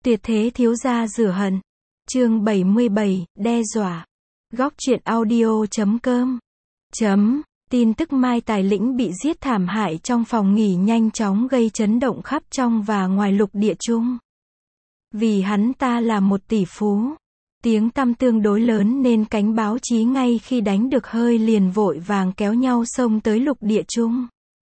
Tuyệt thế thiếu gia rửa hận. Chương 77, đe dọa. Góc truyện audio.com. Tin tức Mai Tài Lĩnh bị giết thảm hại trong phòng nghỉ nhanh chóng gây chấn động khắp trong và ngoài lục địa chung. Vì hắn ta là một tỷ phú, tiếng tăm tương đối lớn nên cánh báo chí ngay khi đánh được hơi liền vội vàng kéo nhau xông tới lục địa chung.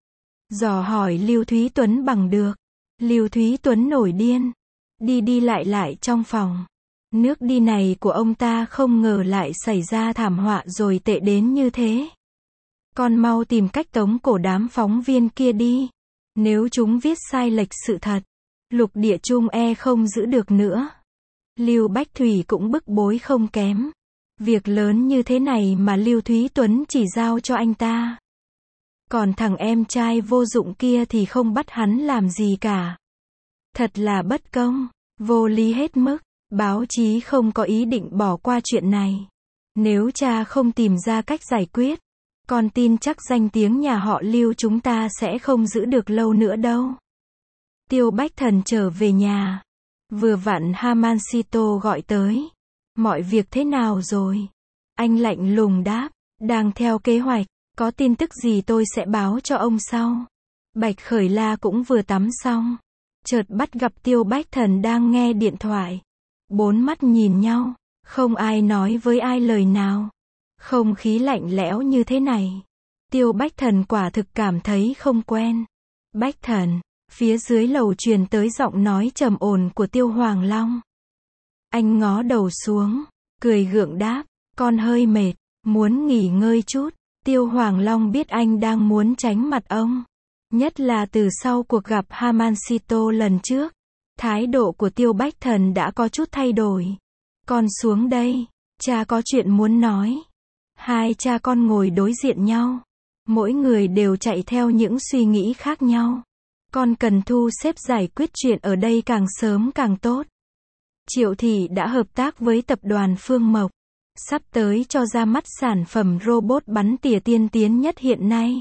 Dò hỏi Lưu Thúy Tuấn bằng được. Lưu Thúy Tuấn nổi điên. Đi lại trong phòng. Nước đi này của ông ta không ngờ lại xảy ra thảm họa rồi tệ đến như thế. Con mau tìm cách tống cổ đám phóng viên kia đi. Nếu chúng viết sai lệch sự thật, lục địa chung không giữ được nữa. Lưu Bách Thủy cũng bức bối không kém. Việc lớn như thế này mà Lưu Thúy Tuấn chỉ giao cho anh ta. Còn thằng em trai vô dụng kia thì không bắt hắn làm gì cả. Thật là bất công, vô lý hết mức. Báo chí không có ý định bỏ qua chuyện này. Nếu cha không tìm ra cách giải quyết, con tin chắc danh tiếng nhà họ Lưu chúng ta sẽ không giữ được lâu nữa đâu. Tiêu Bách Thần trở về nhà. Vừa vặn Hamansito gọi tới. Mọi việc thế nào rồi? Anh lạnh lùng đáp. Đang theo kế hoạch. Có tin tức gì tôi sẽ báo cho ông sau. Bạch Khởi La cũng vừa tắm xong. Chợt bắt gặp Tiêu Bách Thần đang nghe điện thoại. Bốn mắt nhìn nhau. Không ai nói với ai lời nào. Không khí lạnh lẽo như thế này. Tiêu Bách Thần quả thực cảm thấy không quen. Bách Thần. Phía dưới lầu truyền tới giọng nói trầm ổn của Tiêu Hoàng Long. Anh ngó đầu xuống. Cười gượng đáp. Con hơi mệt. Muốn nghỉ ngơi chút. Tiêu Hoàng Long biết anh đang muốn tránh mặt ông. Nhất là từ sau cuộc gặp Hamansito lần trước. Thái độ của Tiêu Bách Thần đã có chút thay đổi. Con xuống đây. Cha có chuyện muốn nói. Hai cha con ngồi đối diện nhau. Mỗi người đều chạy theo những suy nghĩ khác nhau. Con cần thu xếp giải quyết chuyện ở đây càng sớm càng tốt. Triệu Thị đã hợp tác với tập đoàn Phương Mộc. Sắp tới cho ra mắt sản phẩm robot bắn tỉa tiên tiến nhất hiện nay.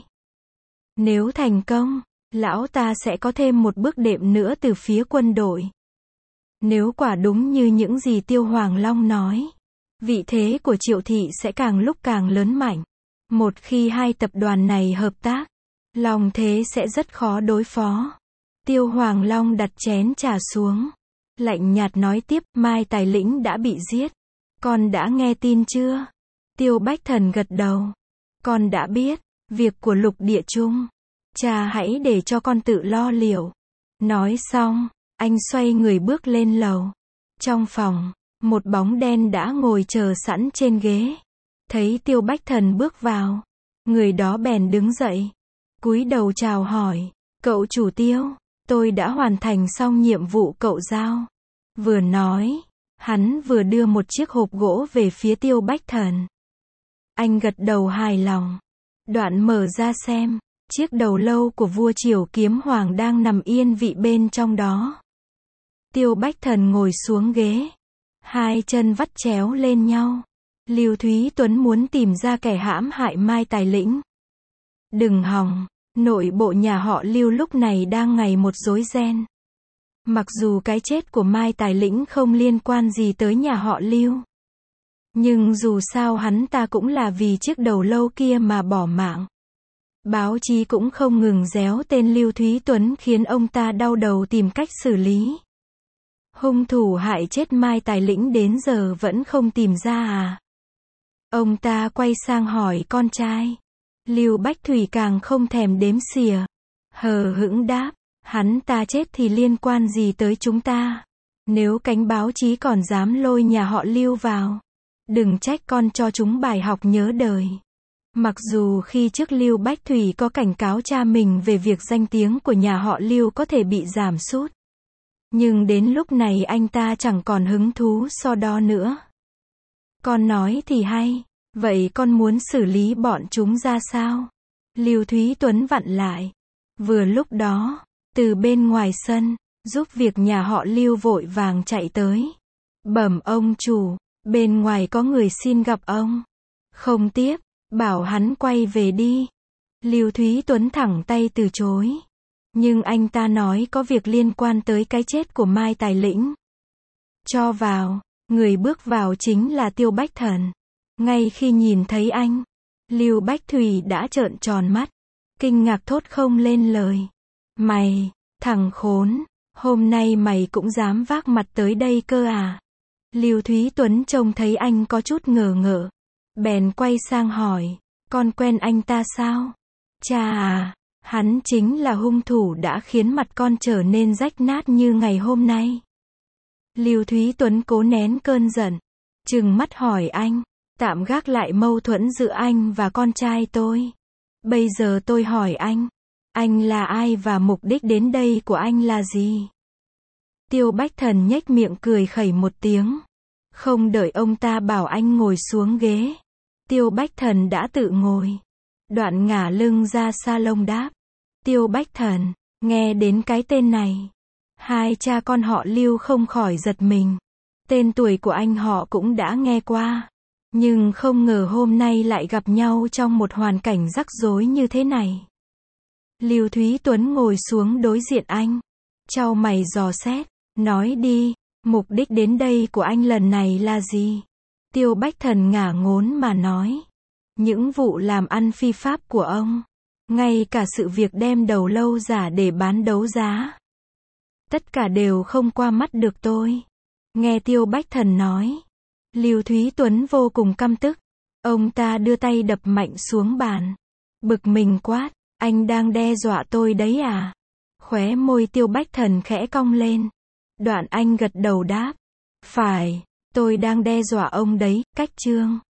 Nếu thành công, lão ta sẽ có thêm một bước đệm nữa từ phía quân đội. Nếu quả đúng như những gì Tiêu Hoàng Long nói, vị thế của Triệu Thị sẽ càng lúc càng lớn mạnh. Một khi hai tập đoàn này hợp tác, Long thế sẽ rất khó đối phó. Tiêu Hoàng Long đặt chén trà xuống. Lạnh nhạt nói tiếp, Mai Tài Lĩnh đã bị giết. Con đã nghe tin chưa? Tiêu Bách Thần gật đầu. Con đã biết, việc của lục địa chung. Cha hãy để cho con tự lo liệu. Nói xong, anh xoay người bước lên lầu. Trong phòng, một bóng đen đã ngồi chờ sẵn trên ghế. Thấy Tiêu Bách Thần bước vào, người đó bèn đứng dậy. Cúi đầu chào hỏi. Cậu chủ Tiêu, tôi đã hoàn thành xong nhiệm vụ cậu giao. Vừa nói, hắn vừa đưa một chiếc hộp gỗ về phía Tiêu Bách Thần. Anh gật đầu hài lòng. Đoạn mở ra xem. Chiếc đầu lâu của vua Triều Kiếm Hoàng đang nằm yên vị bên trong đó. Tiêu Bách Thần ngồi xuống ghế. Hai chân vắt chéo lên nhau. Lưu Thúy Tuấn muốn tìm ra kẻ hãm hại Mai Tài Lĩnh. Đừng hòng. Nội bộ nhà họ Lưu lúc này đang ngày một rối ren. Mặc dù cái chết của Mai Tài Lĩnh không liên quan gì tới nhà họ Lưu. Nhưng dù sao hắn ta cũng là vì chiếc đầu lâu kia mà bỏ mạng. Báo chí cũng không ngừng réo tên Lưu Thúy Tuấn khiến ông ta đau đầu tìm cách xử lý. Hung thủ hại chết Mai Tài Lĩnh đến giờ vẫn không tìm ra à? Ông ta quay sang hỏi con trai. Lưu Bách Thủy càng không thèm đếm xỉa. Hờ hững đáp. Hắn ta chết thì liên quan gì tới chúng ta? Nếu cánh báo chí còn dám lôi nhà họ Lưu vào, đừng trách con cho chúng bài học nhớ đời. Mặc dù khi trước Lưu Bách Thủy có cảnh cáo cha mình về việc danh tiếng của nhà họ Lưu có thể bị giảm sút. Nhưng đến lúc này anh ta chẳng còn hứng thú so đo nữa. Con nói thì hay, vậy con muốn xử lý bọn chúng ra sao? Lưu Thúy Tuấn vặn lại. Vừa lúc đó, từ bên ngoài sân, giúp việc nhà họ Lưu vội vàng chạy tới. Bẩm ông chủ, bên ngoài có người xin gặp ông. Không tiếp, bảo hắn quay về đi. Lưu Thúy Tuấn thẳng tay từ chối. Nhưng anh ta nói có việc liên quan tới cái chết của Mai Tài Lĩnh. Cho vào. Người bước vào chính là Tiêu Bách Thần. Ngay khi nhìn thấy anh, Lưu Bách Thủy đã trợn tròn mắt, kinh ngạc thốt không lên lời. Mày, thằng khốn, hôm nay mày cũng dám vác mặt tới đây cơ à? Lưu Thúy Tuấn trông thấy anh có chút ngờ ngợ, bèn quay sang hỏi, con quen anh ta sao? Cha à, hắn chính là hung thủ đã khiến mặt con trở nên rách nát như ngày hôm nay. Lưu Thúy Tuấn cố nén cơn giận, trừng mắt hỏi anh, tạm gác lại mâu thuẫn giữa anh và con trai tôi. Bây giờ tôi hỏi anh là ai và mục đích đến đây của anh là gì? Tiêu Bách Thần nhếch miệng cười khẩy một tiếng. Không đợi ông ta bảo anh ngồi xuống ghế, Tiêu Bách Thần đã tự ngồi. Đoạn ngả lưng ra salon đáp. Tiêu Bách Thần, nghe đến cái tên này, hai cha con họ Lưu không khỏi giật mình. Tên tuổi của anh họ cũng đã nghe qua, nhưng không ngờ hôm nay lại gặp nhau trong một hoàn cảnh rắc rối như thế này. Lưu Thúy Tuấn ngồi xuống đối diện anh, chau mày dò xét, nói đi, mục đích đến đây của anh lần này là gì? Tiêu Bách Thần ngả ngốn mà nói, những vụ làm ăn phi pháp của ông, ngay cả sự việc đem đầu lâu giả để bán đấu giá, tất cả đều không qua mắt được tôi. Nghe Tiêu Bách Thần nói, Lưu Thúy Tuấn vô cùng căm tức. Ông ta đưa tay đập mạnh xuống bàn, bực mình quát, anh đang đe dọa tôi đấy à? Khóe môi Tiêu Bách Thần khẽ cong lên. Đoạn anh gật đầu đáp, phải, tôi đang đe dọa ông đấy. Cách chương